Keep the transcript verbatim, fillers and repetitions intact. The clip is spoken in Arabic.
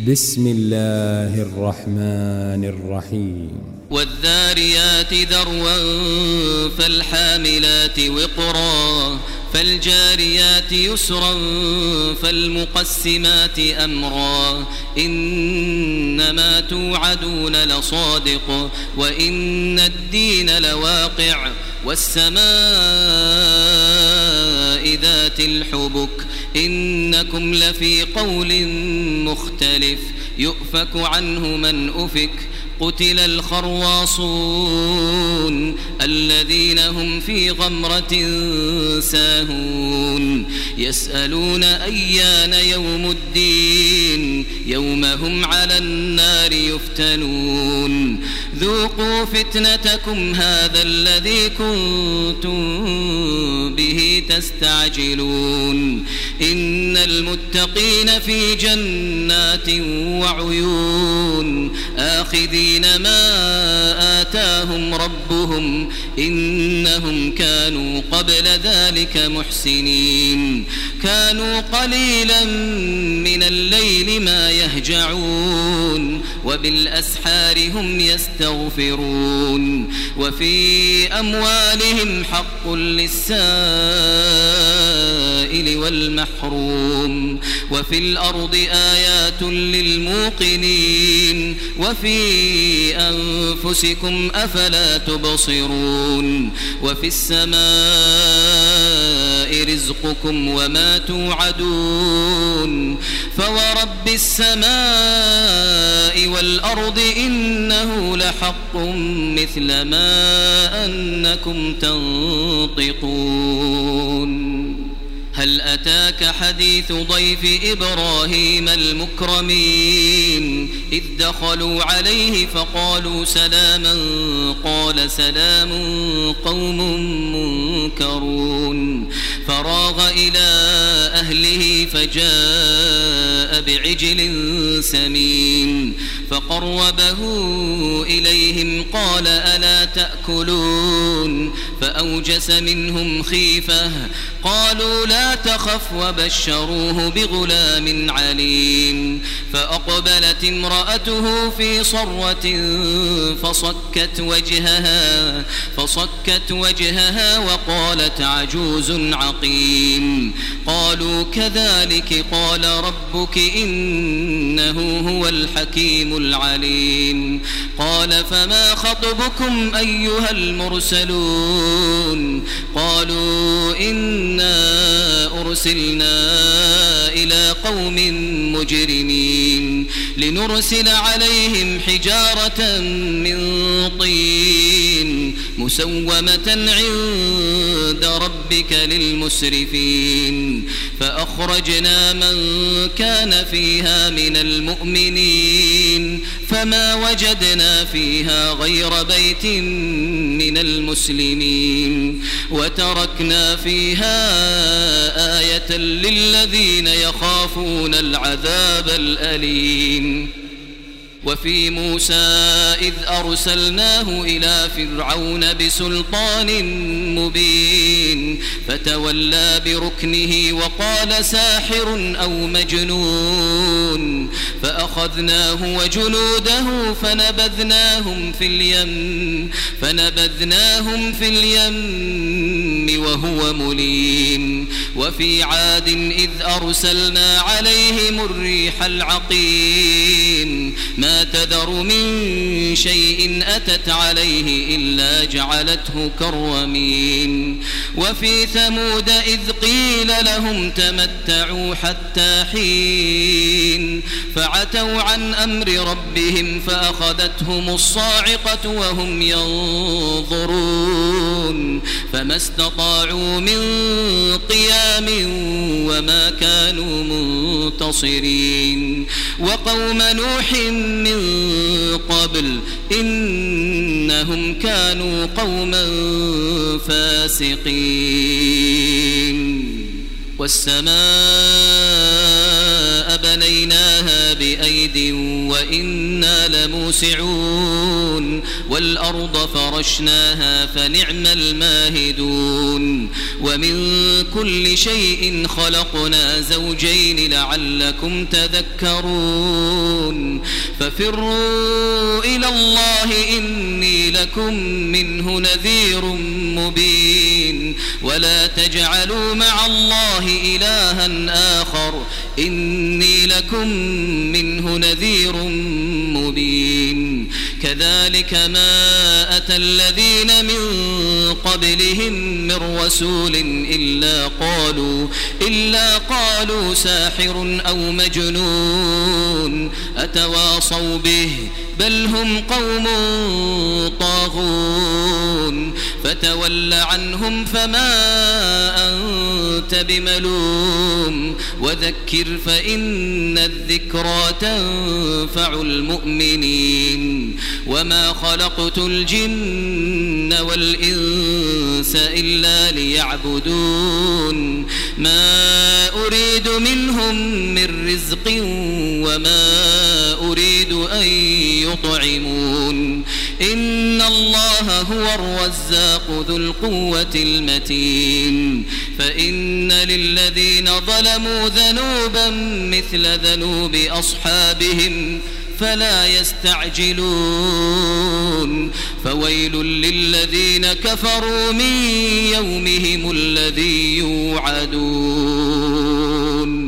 بسم الله الرحمن الرحيم والذاريات ذروا فالحاملات وقرا فالجاريات يسرا فالمقسمات أمرا إنما توعدون لصادق وإن الدين لواقع والسماء ذات الحبك إنكم لفي قول مختلف يؤفك عنه من أفك قتل الخرواصون الذين هم في غمرة ساهون يسألون أيان يوم الدين يوم هم على النار يفتنون ذوقوا فتنتكم هذا الذي كنتم به تستعجلون إن المتقين في جنات وعيون آخذين ما آتاهم ربهم إنهم كانوا قبل ذلك محسنين كانوا قليلا من الليل ما يهجعون وبالأسحار هم يستغفرون وفي أموالهم حق للسائل والمحروم وفي الأرض آيات للموقنين وفي أنفسكم أفلا تبصرون وفي السماء رزقكم وما توعدون فورب السماء والأرض إنه لحق مثل ما أنكم تنطقون هل أتاك حديث ضيف إبراهيم المكرمين إذ دخلوا عليه فقالوا سلاما قال سلام قوم منكرون فراغ إلى أهله فجاء بعجل سمين فقربه إليهم قال ألا تأكلون فأوجس منهم خيفة قالوا لا تخف وبشروه بغلام عليم فأقبلت امرأته في صرة فصكت وجهها فصكت وجهها وقالت عجوز عقيم قالوا كذلك قال ربك إنه هو الحكيم العليم قال فما خطبكم أيها المرسلون قالوا إنا أرسلنا إلى قوم مجرمين لنرسل عليهم حجارة من طين مسومة عند ربك للمسرفين فأخرجنا من كان فيها من المؤمنين فما وجدنا فيها غير بيت من المسلمين وتركنا فيها آية للذين يخافون العذاب الأليم وفي موسى إذ أرسلناه إلى فرعون بسلطان مبين فتولى بركنه وقال ساحر أو مجنون فأخذناه وجنوده فنبذناهم في اليم فنبذناهم في اليم وهو مليم وفي عاد إذ أرسلنا عليهم الريح العقيم ما تذر من شيء أتت عليه إلا جعلته كالرميم وفي ثمود إذ قيل لهم تمتعوا حتى حين فعتوا عن أمر ربهم فأخذتهم الصاعقة وهم ينظرون فما استطاعوا من قيام وما كانوا منتصرين وقوم نوح من قبل إنهم كانوا قوما فاسقين والسماء بنيناها بأيد وإنا لموسعون والأرض فرشناها فنعم الماهدون ومن كل شيء خلقنا زوجين لعلكم تذكرون تنظرون ففروا إلى الله إني لكم منه نذير مبين ولا تجعلوا مع الله إلها آخر إني لكم منه نذير مبين كذلك ما أتى الذين من قبلهم من رسول إلا قالوا إلا قالوا ساحر أو مجنون أتواصوا به بل هم قوم طاغون فتول عنهم فما أنت بملوم وذكر فإن الذكرى تنفع المؤمنين وما خلقت الجن والإنس إلا ليعبدون ما أريد منهم من رزق وما أريد أن يطعمون إن الله هو الرزاق ذو القوة المتين فإن للذين ظلموا ذنوبا مثل ذنوب أصحابهم فلا يستعجلون فويل للذين كفروا من يومهم الذي يوعدون.